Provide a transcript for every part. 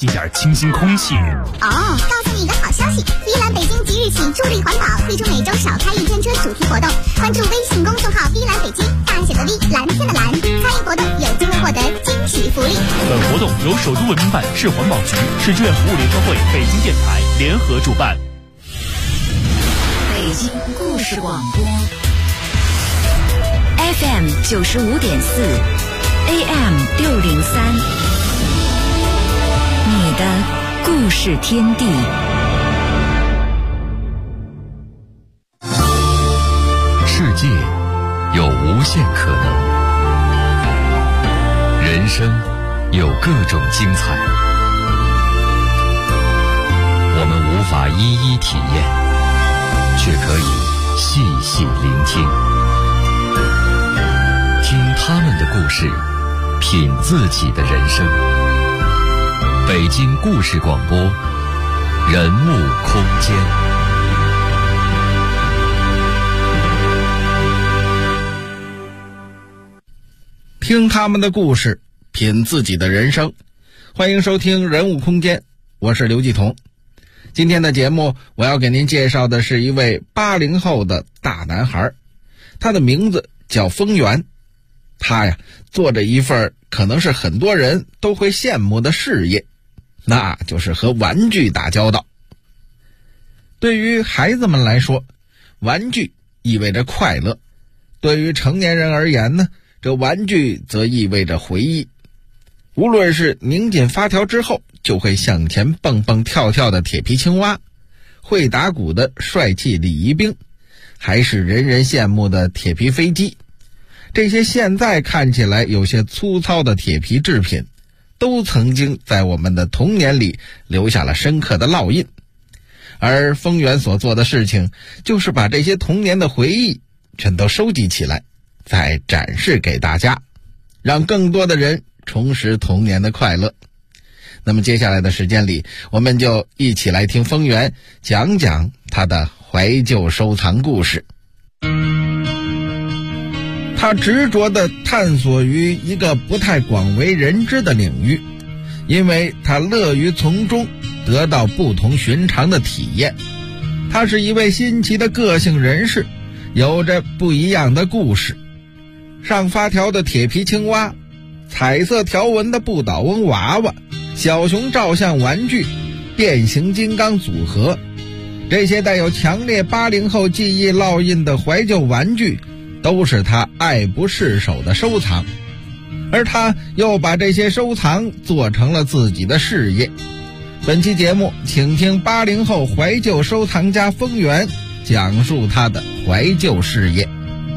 一点清新空气。 告诉你一个好消息，依兰北京即日起助力环保，推出每周少开一天车主题活动。关注微信公众号依兰北京，大写的 V， 蓝天的蓝，参与活动有机会获得惊喜福利。 本活动由首都文明办、市环保局、市志愿服务联合会、北京电台联合主办。 北京故事广播 FM 95.4 AM 603，你的故事天地。 世界有无限可能，人生有各种精彩，我们无法一一体验，却可以细细聆听，听他们的故事，品自己的人生。北京故事广播，人物空间。 听他们的故事，品自己的人生。欢迎收听人物空间，我是刘继彤。今天的节目，我要给您介绍的是一位80后的大男孩，他的名字叫丰源。他呀，做着一份可能是很多人都会羡慕的事业，那就是和玩具打交道。对于孩子们来说，玩具意味着快乐；对于成年人而言呢，这玩具则意味着回忆。无论是拧紧发条之后就会向前蹦蹦跳跳的铁皮青蛙，会打鼓的帅气礼仪兵，还是人人羡慕的铁皮飞机，这些现在看起来有些粗糙的铁皮制品，都曾经在我们的童年里留下了深刻的烙印。而丰源所做的事情，就是把这些童年的回忆全都收集起来，再展示给大家，让更多的人重拾童年的快乐。那么接下来的时间里，我们就一起来听丰源讲讲他的怀旧收藏故事。他执着地探索于一个不太广为人知的领域，因为他乐于从中得到不同寻常的体验。他是一位新奇的个性人士，有着不一样的故事。上发条的铁皮青蛙，彩色条纹的不倒翁娃娃，小熊照相玩具，变形金刚组合，这些带有强烈80后记忆烙印的怀旧玩具，都是他爱不释手的收藏。而他又把这些收藏做成了自己的事业。本期节目，请听80后怀旧收藏家丰源讲述他的怀旧事业。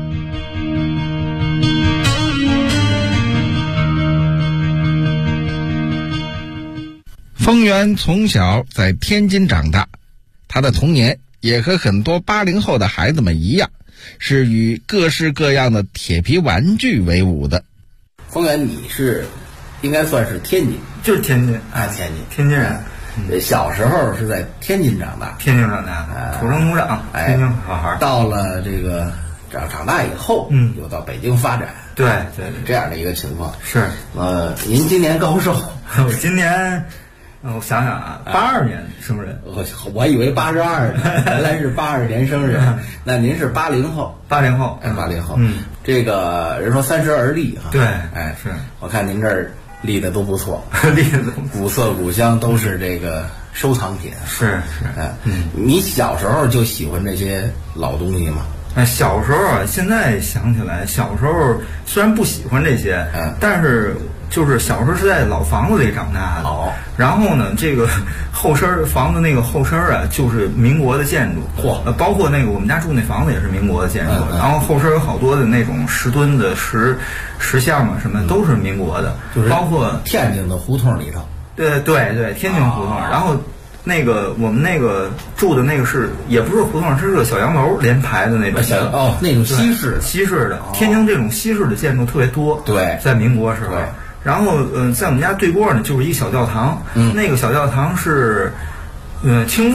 丰源从小在天津长大，他的童年也和很多80后的孩子们一样，是与各式各样的铁皮玩具为伍的。 丰源，你是应该算是天津， 就是天津啊，天津人。小时候是在天津长大， 天津长大，土生土长，天津好孩。 到了这个长大以后，又到北京发展， 对， 这样的一个情况。 是， 您今年高寿？ 我今年，我想想啊，82年生人， 我以为82呢，原来是82年生人。那您是80后 ？80后 ，80后。这个人说30而立哈。 对， 是。我看您这儿立的都不错，古色古香，都是这个收藏品。 是。 你小时候就喜欢这些老东西吗？ 小时候啊，现在想起来，小时候虽然不喜欢这些，但是就是小时候是在老房子里长大的。然后呢，这个后身房子那个后身啊，就是民国的建筑。包括那个我们家住那房子也是民国的建筑。然后后身有好多的那种10吨的石像嘛，什么都是民国的， 就是包括天津的胡同里头。 对，天津胡同。然后那个我们那个住的那个也不是胡同，是个小洋楼连排的那种。 那种西式的。 天津这种西式的建筑特别多。 对， 在民国时候。然后在我们家对过呢，就是一个小教堂。那个小教堂是清末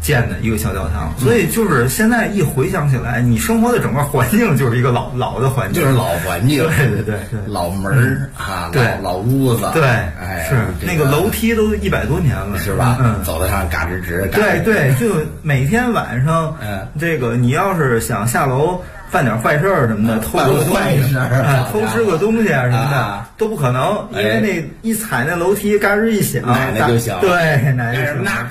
建的一个小教堂。所以就是现在一回想起来，你生活的整个环境就是一个老的环境， 就是老环境， 对， 老门啊， 对， 老屋子， 对， 哎， 是那个楼梯都100多年了， 是吧？走得上嘎吱吱， 对，就每天晚上，这个你要是想下楼办点坏事儿什么的，偷个坏事儿，偷吃个东西啊什么的都不可能，因为那一踩那楼梯嘎吱一响， 奶奶就响， 对，奶奶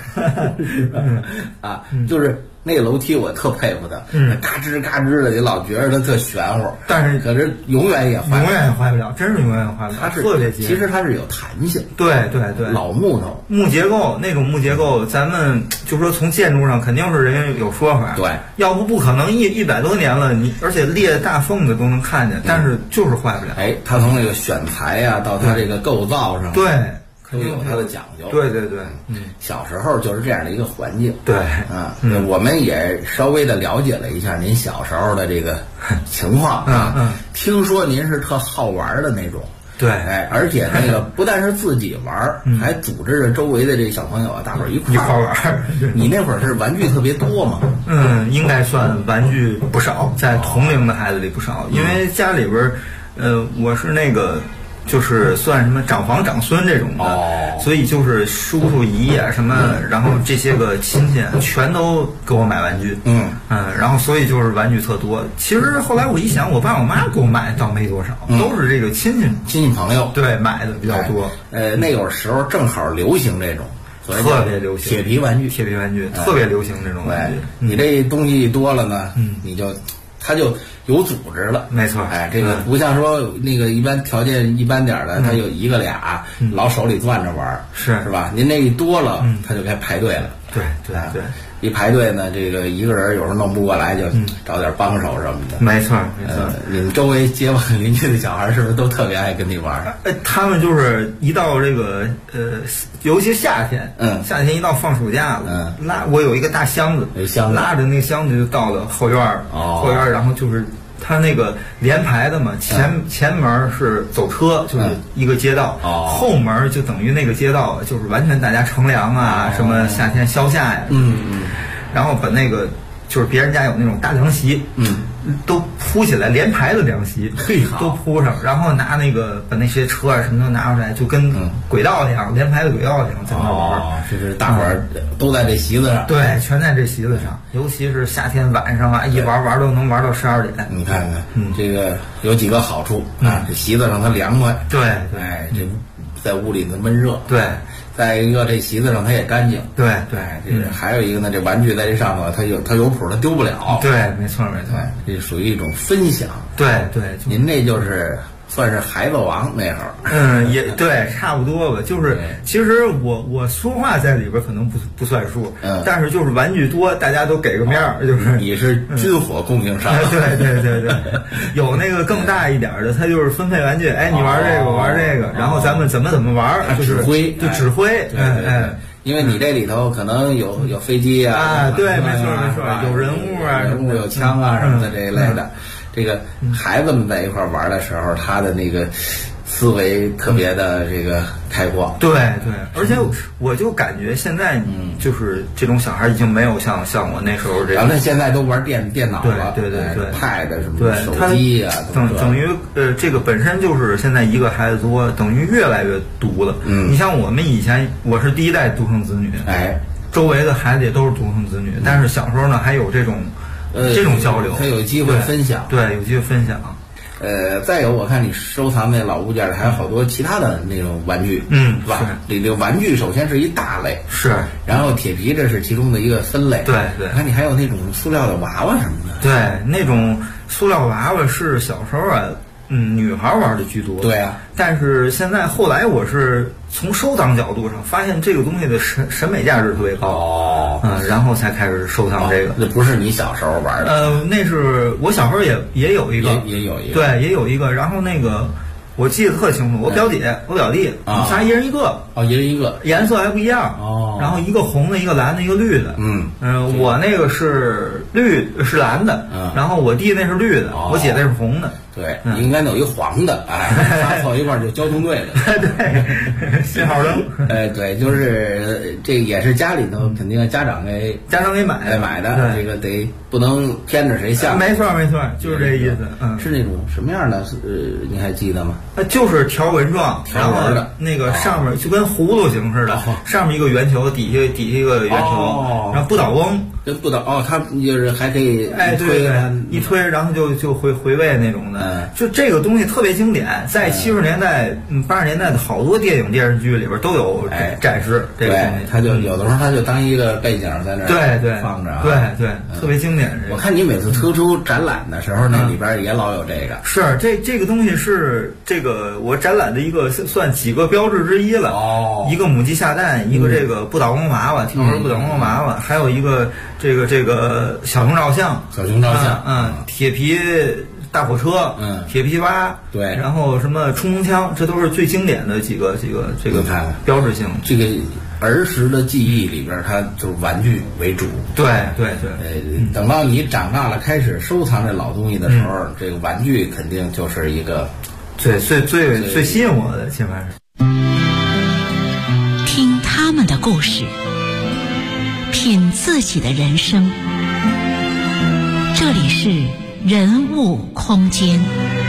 那就是那个楼梯我特佩服他，嘎吱嘎吱的，你老觉得它特玄乎， 但是可是永远也坏不了，真是永远坏不了。 它是特别结， 其实它是有弹性， 对， 老木头木结构那种木结构，咱们就说从建筑上肯定是人家有说法， 对， 要不可能100多年了，你而且裂大缝子都能看见，但是就是坏不了。 哎，它从那个选材呀到它这个构造上， 对。 都有它的讲究， 对， 小时候就是这样的一个环境， 对， 我们也稍微的了解了一下您小时候的这个情况听说您是特好玩的那种， 对， 哎，而且那个不但是自己玩，还组织着周围的这小朋友啊，大伙儿一块玩。你那会儿是玩具特别多吗？ 应该算玩具不少，在同龄的孩子里不少，因为家里边，我是那个。就是算什么长房长孙这种的，所以就是叔叔姨爷什么，然后这些个亲戚全都给我买玩具，然后所以就是玩具特多。其实后来我一想，我爸我妈给我买倒没多少，都是这个亲戚朋友对买的比较多。 那个时候正好流行这种。 特别流行铁皮玩具， 特别流行这种玩具。 你这东西多了呢，它就有组织了， 没错。 哎，这个不像说那个一般条件一般点的，它有一个俩，老手里攥着玩，是吧？您那一多了，它就该排队了。 对， 一排队呢，这个一个人有时候弄不过来，就找点帮手什么的。 没错。 你们周围街坊邻居的小孩是不是都特别爱跟你玩？ 他们就是一到这个尤其夏天，夏天一到放暑假了，我有一个大箱子，拉着那个箱子就到了后院，然后就是。它那个连排的嘛，前门是走车，就是一个街道，后门就等于那个街道就是完全大家乘凉啊，什么夏天消夏呀，然后把那个就是别人家有那种大凉席，都铺起来，连排的凉席都铺上，然后拿那个把那些车啊什么都拿出来，就跟轨道一样，连排的轨道一样在那玩。 就是大伙儿都在这席子上， 对，全在这席子上。尤其是夏天晚上啊，一玩都能玩到12点。 你看看，这个有几个好处啊，这席子上它凉快， 对， 哎，这在屋里它闷热， 对。 再一个，这席子上它也干净， 对， 这个还有一个呢，这玩具在这上头，它有谱，它丢不了， 对，没错， 这属于一种分享， 对， 您这就是算是孩子王那会儿，也对，差不多吧。就是其实我说话在里边可能不算数，但是就是玩具多，大家都给个面儿，就是你是军火供应商， 对，有那个更大一点的，他就是分配玩具，哎，你玩这个，我玩这个，然后咱们怎么玩， 指挥， 指挥， 因为你这里头可能有飞机啊， 对，没错，有人物啊， 有枪啊什么的这一类的。这个孩子们在一块玩的时候，他的那个思维特别的这个开阔。 对，而且我就感觉现在，就是这种小孩已经没有像我那时候这样。 那现在都玩电脑了， 对 ，pad 什么的，手机啊， 等于这个本身就是现在一个孩子多，等于越来越独了。你像我们以前，我是第一代独生子女，周围的孩子也都是独生子女，但是小时候呢还有这种交流， 他有机会分享， 对，有机会分享。 再有，我看你收藏那老物件还有好多其他的那种玩具，是吧？这个玩具首先是一大类， 是， 然后铁皮这是其中的一个分类， 对。 看你还有那种塑料的娃娃什么的， 对，那种塑料娃娃是小时候啊，女孩玩的居多， 对啊。 但是现在后来我是从收藏角度上发现这个东西的审美价值特别高，然后才开始收藏这个。 那不是你小时候玩的？ 那是我小时候也有一个， 也有一个， 对，也有一个。然后那个我记得特清楚，我表姐、我表弟，仨一人一个， 一人一个， 颜色还不一样，然后一个红的，一个蓝的，一个绿的，我那个是蓝的，然后我弟那是绿的，我姐那是红的。 对，你应该弄一黄的，哎，发错一块就交通队的。 对，信号灯。 对，就是这也是家里头肯定家长给买的，这个得不能偏着谁下。 没错，就是这意思。 是那种什么样的？你还记得吗？ 就是条纹状， 条纹的， 那个上面就跟葫芦形似的，上面一个圆球，底下一个圆球，然后不倒翁。 跟不倒它就是还可以对，一推，然后就回位那种的。就这个东西特别经典，在70年代、80年代的好多电影电视剧里边都有展示这个东西。 它就有的时候它就当一个背景在那对放着， 对，特别经典。 我看你每次推出展览的时候，那里边也老有这个。 是这个东西是这个我展览的一个算几个标志之一了。一个母鸡下蛋，一个这个不倒翁娃娃，条纹不倒翁娃娃，还有一个这个小熊照相，铁皮大火车，铁皮蛙， 对， 然后什么冲锋枪，这都是最经典的几个这个标志性。 这个儿时的记忆里边，它就是玩具为主。 对。 等到你长大了，开始收藏这老东西的时候，这个玩具肯定就是一个最吸引我的，起码是。 听他们的故事，品自己的人生。这里是人物空间。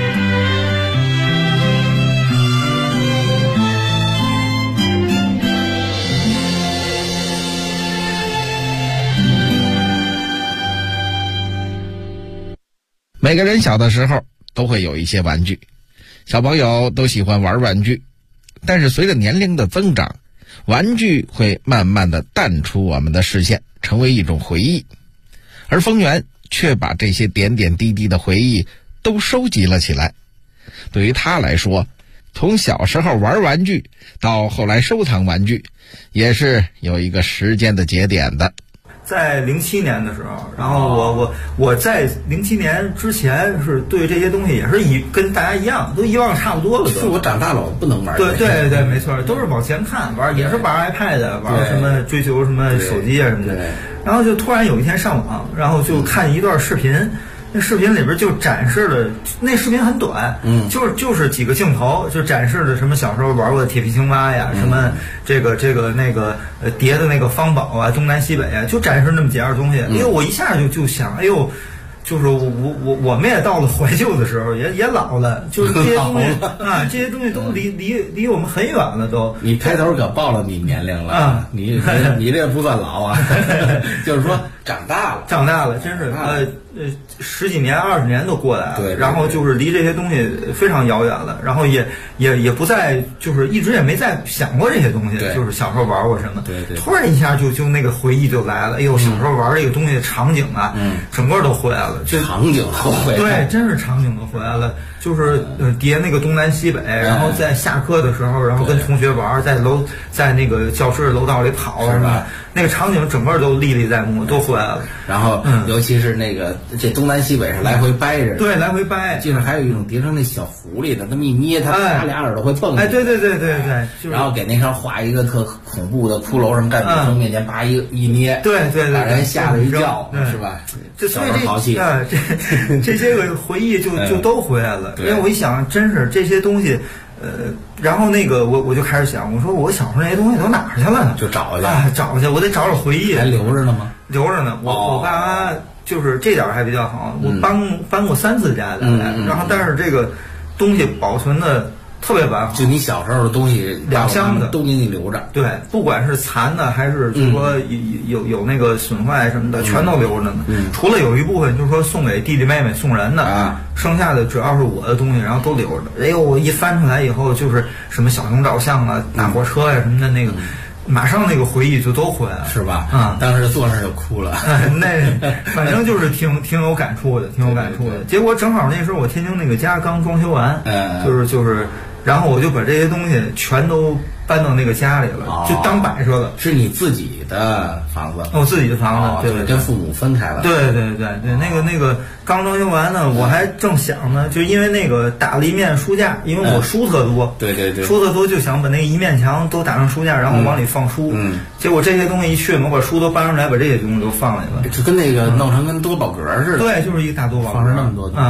每个人小的时候都会有一些玩具，小朋友都喜欢玩玩具，但是随着年龄的增长，玩具会慢慢的淡出我们的视线，成为一种回忆，而丰源却把这些点点滴滴的回忆都收集了起来。对于他来说，从小时候玩玩具到后来收藏玩具，也是有一个时间的节点的。 在07年的时候，然后我在07年之前是对这些东西也是跟大家一样都遗忘差不多了。 是我长大了我不能玩。 对，没错，都是往前看玩，也是玩 iPad， 玩什么追求什么手机啊什么的。然后就突然有一天上网，然后就看一段视频。那视频里边就展示了，那视频很短，就是几个镜头，就展示了什么小时候玩过的铁皮青蛙呀，什么这个那个叠的那个方宝啊，东南西北啊，就展示那么几样东西。哎呦，我一下就想，哎呦，就是我们也到了怀旧的时候，也老了，就是这些东西啊，这些东西都离我们很远了都。 你抬头可暴露你年龄了啊！你这不算老啊，就是说长大了， 真是10几年、20年都过来了， 对， 然后就是离这些东西非常遥远了，然后也不再就是一直也没再想过这些东西，就是小时候玩过什么， 对， 突然一下就那个回忆就来了，哎呦，小时候玩这个东西的场景啊，整个都回来了， 场景都回来了， 对，真是场景都回来了，就是叠那个东南西北，然后在下课的时候，然后跟同学玩，在那个教室楼道里跑什么，那个场景整个都历历在目，都回来了。 然后尤其是那个这东南西北是来回掰着， 对，来回掰。 就是还有一种叠成那小狐狸的，那么一捏，它俩耳朵会蹦。 对， 然后给那上画一个特恐怖的骷髅什么，站女生面前叭一捏， 对， 把人吓了一跳，是吧？ 所以这些个回忆就都回来了。因为我一想，真是这些东西。然后那个我就开始想，我说我小时候那些东西都哪儿去了呢？ 就找去， 我得找回忆。 还留着呢吗？ 留着呢。我爸妈就是这点还比较好，我搬过3次家来，然后但是这个东西保存的特别完好。 就你小时候的东西 ，2箱的都给你留着。 对，不管是残的还是就是说有那个损坏什么的，全都留着呢。除了有一部分就是说送给弟弟妹妹送人的，剩下的主要是我的东西，然后都留着。哎呦，我一翻出来以后，就是什么小熊照相啊、大货车呀什么的那个。马上那个回忆就都回来了， 是吧？当时坐那就哭了。 那反正就是挺有感触的，挺有感触的。结果正好那时候我天津那个家刚装修完，就是，然后我就把这些东西全都搬到那个家里了，就当摆设了。 是你自己的房子？ 我自己的房子，对， 跟父母分开了。 对，那个刚装修完呢，我还正想呢，就因为那个打了一面书架，因为我书特多， 对， 书特多，就想把那一面墙都打上书架，然后往里放书。结果这些东西一去，我把书都搬上来，把这些东西都放里了， 就跟那个弄成跟多宝格似的。 对，就是一个大多宝格， 放着那么多东西。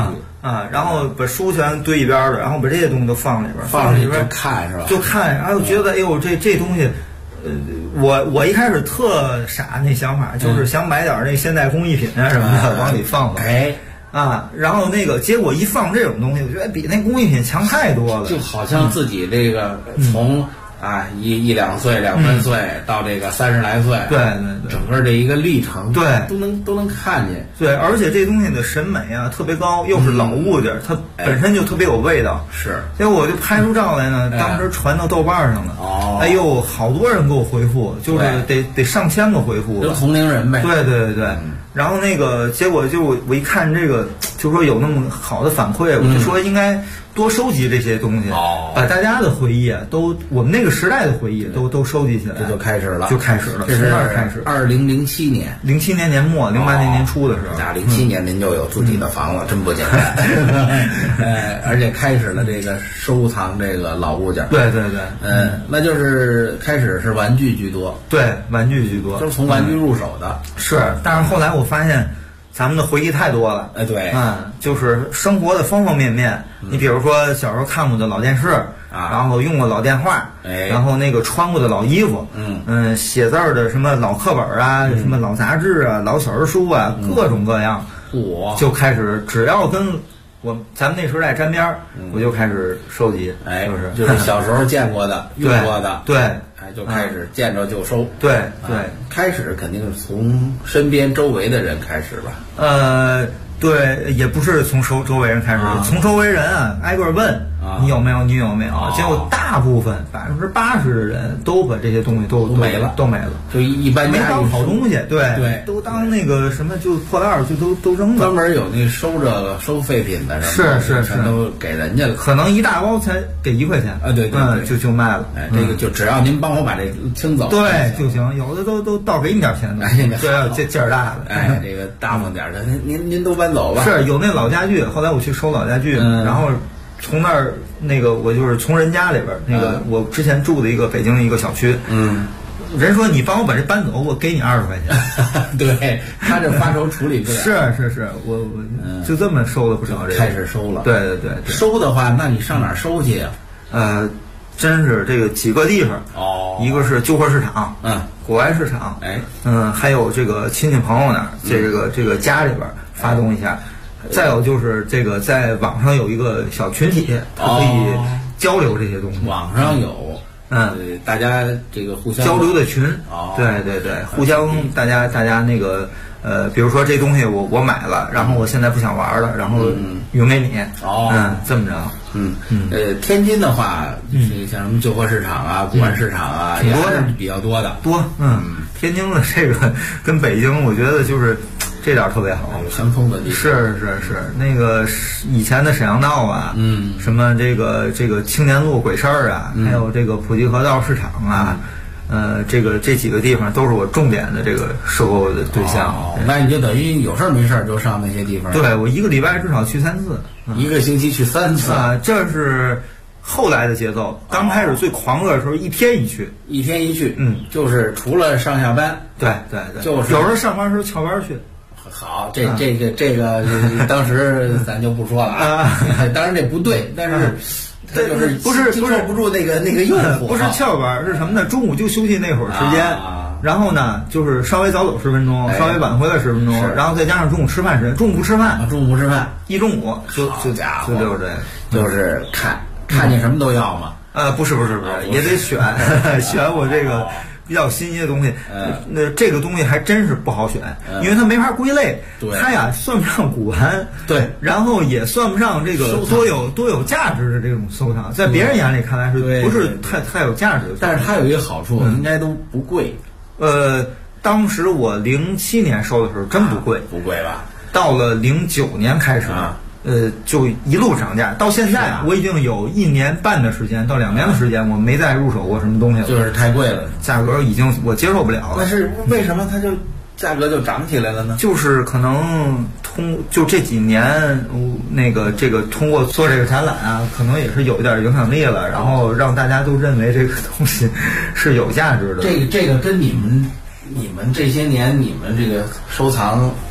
啊，然后把书全堆一边了，然后把这些东西都放里边， 放里边看是吧？ 就看，然后觉得哎呦这东西，我一开始特傻那想法，就是想买点那现代工艺品啊什么的往里放放。 哎。 啊，然后那个结果一放这种东西，我觉得比那工艺品强太多了， 就好像自己这个从一两岁、2、3岁到这个30来岁， 对， 整个这一个历程， 对， 都能看见。 对，而且这东西的审美啊特别高，又是老物件，它本身就特别有味道。 是， 结果我就拍出照来呢，当时传到豆瓣上了。 哦， 哎呦，好多人给我回复，就是得上千个回复。 都同龄人呗。 对。然后那个结果就我一看这个，就说有那么好的反馈，我就说应该多收集这些东西，把大家的回忆啊，我们那个时代的回忆都收集起来， 这就开始了， 这是开始。 2007年 ，07年年末，08年年初的时候 ，07年您就有自己的房了，真不简单。而且开始了这个收藏这个老物件。 对， 那就是开始是玩具居多。 对，玩具居多， 就是从玩具入手的。 是，但是后来我发现。咱们的回忆太多了， 对， 就是生活的方方面面。你比如说小时候看过的老电视然后用过老电话，然后那个穿过的老衣服，写字儿的什么老课本啊，什么老杂志啊，老小人书啊，各种各样，就开始只要跟咱们那时代沾边儿，我就开始收集， 就是小时候见过的、用过的， 对。 就开始见着就收， 对， 开始肯定是从身边周围的人开始吧。 对，也不是从周围人开始，从周围人挨个问你有没有，结果大部分80%的人都把这些东西都没了， 就一般没当好东西，对，都当那个什么就破烂儿，就都扔了。 专门有那收废品的什么， 是全都给人家了， 可能一大包才给1块钱啊，对， 就卖了。 这个就只要您帮我把这清走， 对就行，有的都倒给你点钱的，对，劲儿大的， 这个大方点的，您都搬走吧。 是有那老家具，后来我去收老家具，然后从那儿那个我就是从人家里边那个我之前住的一个北京的一个小区，人说你帮我把这搬走，我给你20块钱。 对，他这发愁处理不了。 是，我就这么收了不少， 开始收了。 对， 收的话，那你上哪儿收去啊？ 真是这个几个地方一个是旧货市场，国外市场，还有这个亲戚朋友那儿，这个家里边发动一下。再有就是这个在网上有一个小群体，它可以交流这些东西。 网上有，大家这个互相交流的群，对，互相大家那个比如说这东西我买了，然后我现在不想玩了，然后匀给你，这么着， 天津的话，像什么旧货市场啊、古玩市场啊， 挺多的， 比较多的， 天津的这个跟北京，我觉得就是这点特别好， 有相通的地方。 是，那个以前的沈阳道啊，什么这个青年路鬼市儿啊，还有这个普济河道市场啊，这几个地方都是我重点的这个收购的对象。 那你就等于有事没事就上那些地方。 对，我1个礼拜至少去3次 ，1个星期去3次啊，这是后来的节奏。刚开始最狂热的时候，1天1去， 就是除了上下班， 对， 就是有时候上班时候翘班去。 好，这个当时咱就不说了啊。当然这不对，但是他就是不是经受不住那个诱惑， 不是翘班是什么呢？中午就休息那会儿时间，然后呢就是稍微早走10分钟，稍微晚回来10分钟，然后再加上中午吃饭时间，中午不吃饭，一中午就家伙就是看见什么都要嘛。 不是，也得选我这个。比较新鲜的东西，那这个东西还真是不好选，因为它没法归类，它呀算不上古玩， 对， 然后也算不上这个多有价值的这种收藏，在别人眼里看来是不是太有价值的？ 但是它有一个好处，应该都不贵。 当时我07年收的时候真不贵， 不贵吧？ 到了09年开始。就一路涨价，到现在我已经有1年半的时间到2年的时间，我没再入手过什么东西了， 就是太贵了， 价格已经我接受不了了。 但是为什么它就价格就涨起来了呢？ 就是可能就这几年那个这个通过做这个展览啊，可能也是有一点影响力了，然后让大家都认为这个东西是有价值的。 这个跟你们这些年你们这个收藏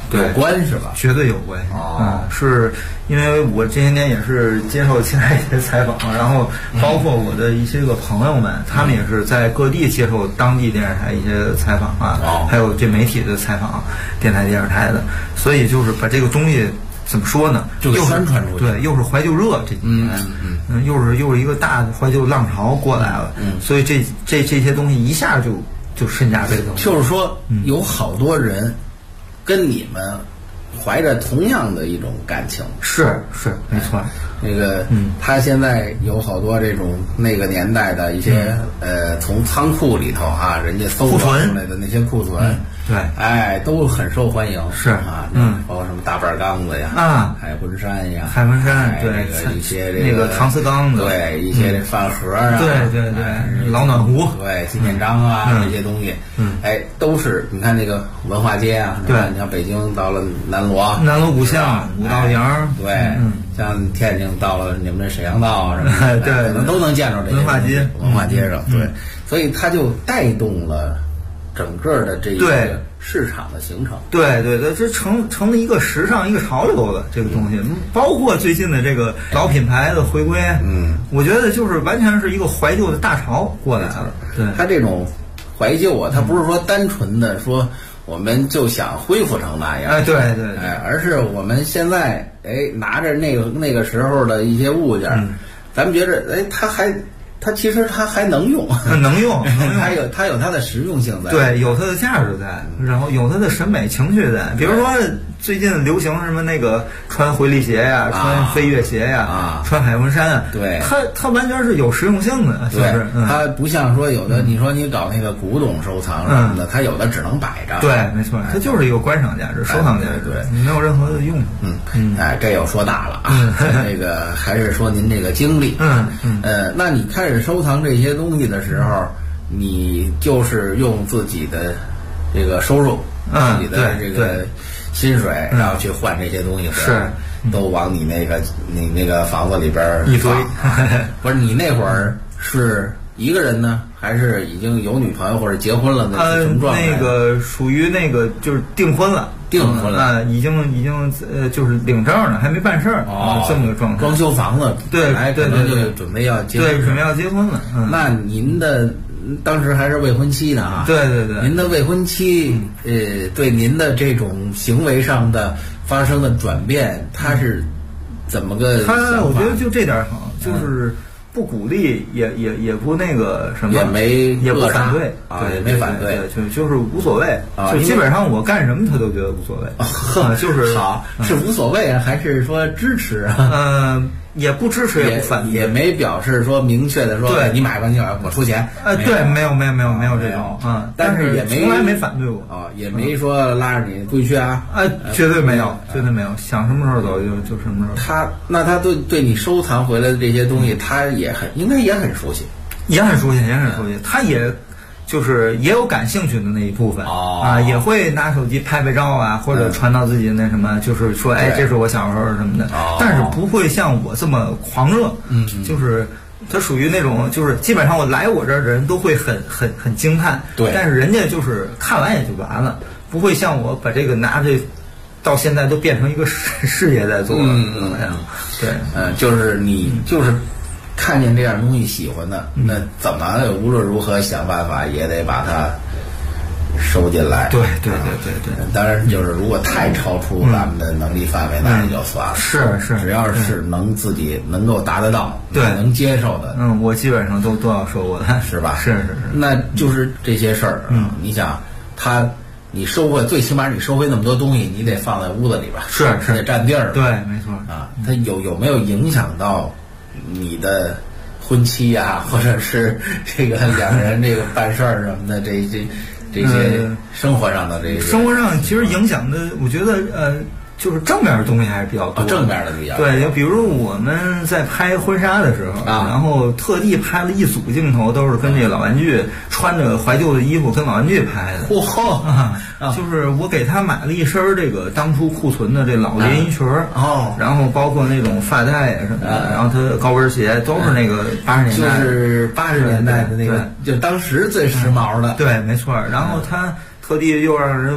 有关是吧？ 绝对有关系。是因为我这些年也是接受其他一些采访，然后包括我的一些个朋友们，他们也是在各地接受当地电视台一些采访啊，还有这媒体的采访，电台电视台的，所以就是把这个东西怎么说呢？ 就宣传出去， 对，又是怀旧热这几年，又是一个大的怀旧浪潮过来了，所以这些东西一下就身价倍增。 就是说，有好多人跟你们怀着同样的一种感情， 是没错。 那个，他现在有好多这种那个年代的一些从仓库里头啊，人家搜出来的那些库存， 对， 哎，都很受欢迎， 是啊，包括什么大板缸子呀，海魂山呀， 海魂山，对， 那个一些那个搪瓷缸子， 对，一些这饭盒啊， 对，老暖壶， 对，纪念章啊，这些东西，哎，都是你看那个文化街啊， 对， 你像北京到了南锣古巷、五道营， 对，像天津到了你们沈阳道什么的， 对， 可能都能见着这些文化街上，对，所以它就带动了整个的这一个市场的形成。 对，这成了一个时尚、一个潮流了。这个东西，包括最近的这个老品牌的回归，我觉得就是完全是一个怀旧的大潮过来了。对， 它这种怀旧啊，它不是说单纯的说我们就想恢复成那样， 对， 而是我们现在拿着那个时候的一些物件，咱们觉着它其实它还能用， 能用， 它有它的实用性在， 对，有它的价值在，然后有它的审美情绪在。比如说最近流行什么那个穿回力鞋呀，穿飞跃鞋呀，穿海魂衫啊， 对， 它完全是有实用性的，是不是？ 它不像说有的你说你搞那个古董收藏什么的，它有的只能摆着， 对，没错，它就是一个观赏价值、收藏价值，对，没有任何的用。 这又说大了啊，这个还是说您这个经历，那你开始收藏这些东西的时候，你就是用自己的这个收入，自己的这个薪水，然后去换这些东西， 是都往你那个房子里边一堆。 不是你那会儿是一个人呢，还是已经有女朋友或者结婚了的什么状态？ 那个属于那个就是订婚了，已经就是领证了，还没办事儿，这么个状态。 装修房子， 对， 就准备要结婚， 对，准备要结婚了。 那您的当时还是未婚妻呢啊？ 对， 您的未婚妻对您的这种行为上的发生的转变，他是怎么个想法？ 我觉得就这点好，就是不鼓励，也不那个什么，也不反对啊，也没反对， 就是无所谓啊。就基本上我干什么他都觉得无所谓，就是好是无所谓啊，还是说支持啊？ 也不支持，也不反对， 也没表示说明确的说，对你买吧，我出钱。 对，没有这种啊， 但是也没从来没反对过啊，也没说拉着你不许去啊， 绝对没有，绝对没有，想什么时候走就什么时候。 他对你收藏回来的这些东西，他应该也很熟悉， 也很熟悉，他就是也有感兴趣的那一部分也会拿手机拍照啊，或者传到自己那什么，就是说这是我小时候什么的，但是不会像我这么狂热，就是他属于那种就是基本上我来我这儿的人都会很惊叹， 对， 但是人家就是看完也就完了，不会像我把这个拿着到现在都变成一个事业在做，对， 就是你就是看见这样东西喜欢的，那怎么无论如何想办法也得把它收进来。 对。 当然，就是如果太超出咱们的能力范围，那也就算了。 是， 只要是自己能够达得到， 对， 能接受的， 我基本上都要收过来， 是吧？ 是。 那就是这些事儿，你想你收回，最起码你收回那么多东西，你得放在屋子里边， 是得占地儿， 对，没错啊。它有没有影响到你的婚期啊，或者是这个两人这个办事儿什么的，这些生活上的这个生活上其实影响的，我觉得就是正面的东西还是比较多， 正面的比较多。 对，就比如我们在拍婚纱的时候，然后特地拍了一组镜头，都是跟这个老玩具穿着怀旧的衣服跟老玩具拍的。就是我给他买了一身这个当初库存的这老连衣裙然后包括那种发带啊什么的，然后他高跟鞋都是那个80年代， 就是80年代的那个，就当时最时髦的。 对，没错。然后他特地又让人把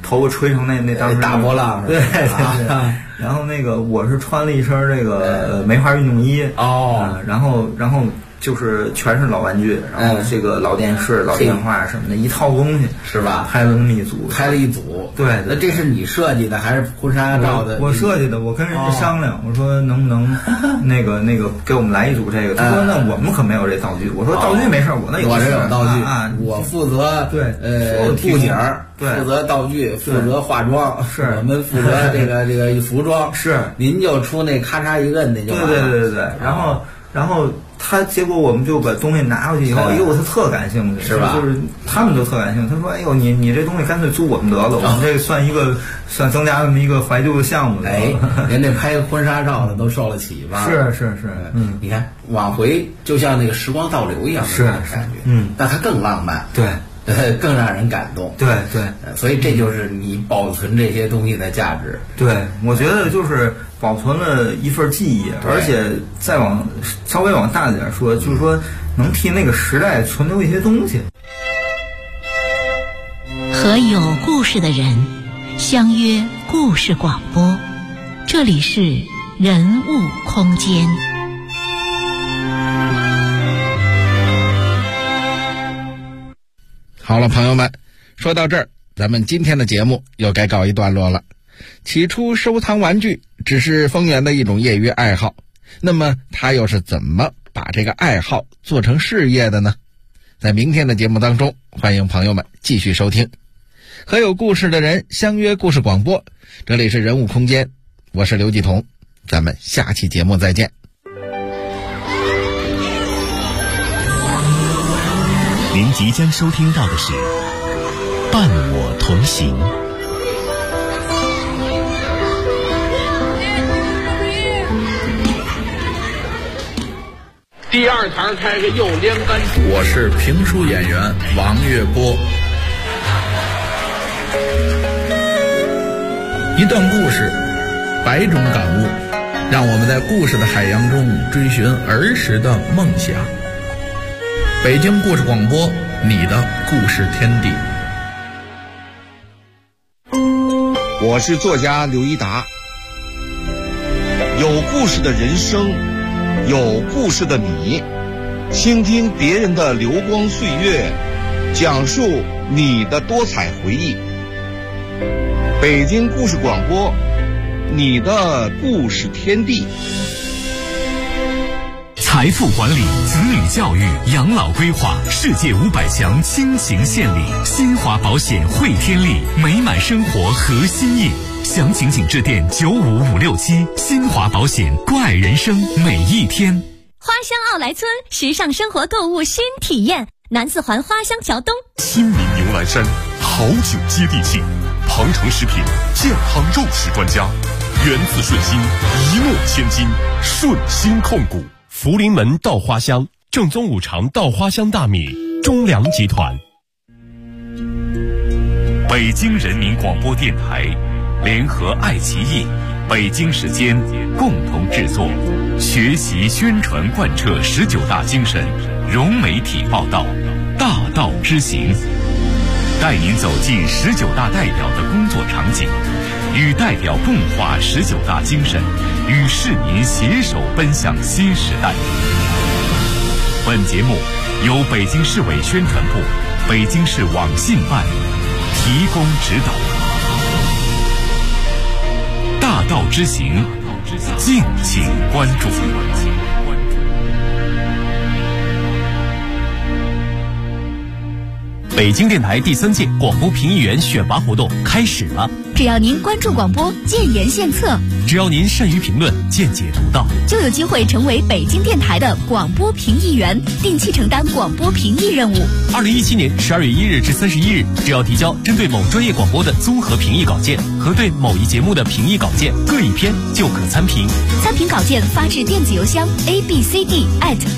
头发吹成那当时大波浪， 对。然后那个我是穿了一身这个梅花运动衣然后就是全是老玩具，然后这个老电视、老电话什么的，一套东西是吧？ 拍了那么一组， 对。那这是你设计的还是婚纱照的？ 我设计的，我跟人家商量，我说能不能那个给我们来一组这个？他说那我们可没有这道具。我说道具没事，我这有道具啊， 我负责布景，负责道具，负责化妆， 是我们负责这个服装， 是您就出那咔嚓一摁那就完了。 对。然后结果我们就把东西拿回去以后，他特感兴趣， 是吧？ 就是他们都特感兴趣。他说：“哎呦，你这东西干脆租我们得了，我们这算增加这么一个怀旧的项目。” 连这拍婚纱照的都受了启发。 是， 你看往回就像那个时光倒流一样的感觉，但它更浪漫， 对， 更让人感动， 对。 所以这就是你保存这些东西的价值。 对，我觉得就是保存了一份记忆，而且再稍微往大点说，就是说能替那个时代存留一些东西。 和有故事的人相约故事广播，这里是人物空间。 好了，朋友们，说到这儿，咱们今天的节目又该告一段落了。起初收藏玩具只是丰源的一种业余爱好，那么他又是怎么把这个爱好做成事业的呢？在明天的节目当中，欢迎朋友们继续收听和有故事的人相约故事广播，这里是人物空间，我是刘继彤，咱们下期节目再见。 您即将收听到的是伴我同行。 第二堂开个右连杆。 我是评书演员王月波。一段故事，百种感悟，让我们在故事的海洋中追寻儿时的梦想。北京故事广播，你的故事天地。 我是作家刘一达。有故事的人生，有故事的你，倾听别人的流光岁月，讲述你的多彩回忆。北京故事广播，你的故事天地。 财富管理、子女教育、养老规划，世界500强倾情献礼，新华保险汇天利，美满生活核心印。详情请致电95567，新华保险，关爱人生每一天。 花乡奥莱村时尚生活购物新体验，南四环花乡桥东。 亲民牛栏山，好酒接地气。庞城食品健康肉食专家，源自顺心，一诺千金，顺心控股。 福临门稻花香，正宗五常稻花香大米，中粮集团。北京人民广播电台联合爱奇艺、北京时间共同制作，学习宣传贯彻19大精神，融媒体报道，大道之行，带您走进19大代表的工作场景，与代表共话19大精神，与市民携手奔向新时代。本节目由北京市委宣传部、北京市网信办提供指导。大道之行，敬请关注。北京电台第3届广播评议员选拔活动开始了。 只要您关注广播，建言献策； 只要您善于评论，见解独到， 就有机会成为北京电台的广播评议员，定期承担广播评议任务。 2017年12月1日至31日，只要提交针对某专业广播的综合评议稿件和对某一节目的评议稿件各一篇，就可参评。 参评稿件发至电子邮箱abcd@